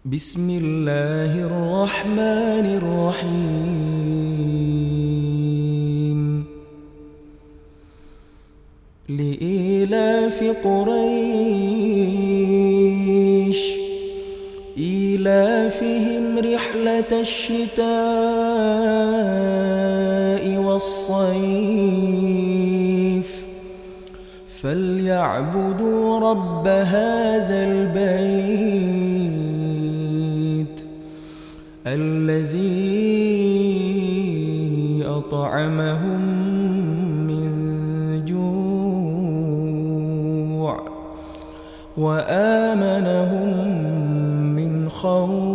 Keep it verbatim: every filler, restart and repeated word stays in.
بسم الله الرحمن الرحيم لإيلاف قريش إيلافهم رحلة الشتاء والصيف فليعبدوا رب هذا البيت الذي أطعمهم من جوع وآمنهم من خوف.